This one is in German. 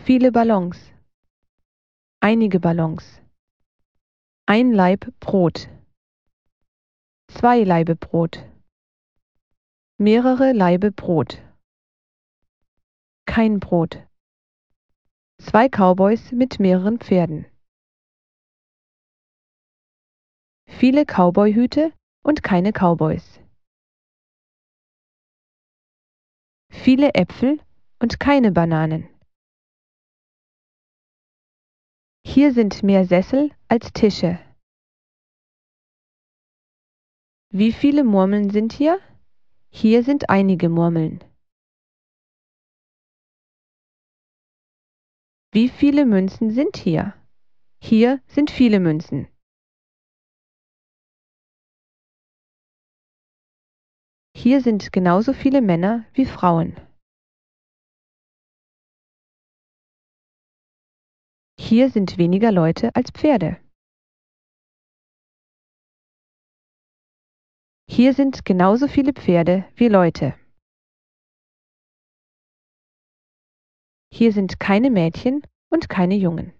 Viele Ballons. Einige Ballons. Ein Laib Brot. 2 Laibe Brot. Mehrere Laibe Brot. Kein Brot. 2 Cowboys mit mehreren Pferden. Viele Cowboyhüte und keine Cowboys. Viele Äpfel und keine Bananen. Hier sind mehr Sessel als Tische. Wie viele Murmeln sind hier? Hier sind einige Murmeln. Wie viele Münzen sind hier? Hier sind viele Münzen. Hier sind genauso viele Männer wie Frauen. Hier sind weniger Leute als Pferde. Hier sind genauso viele Pferde wie Leute. Hier sind keine Mädchen und keine Jungen.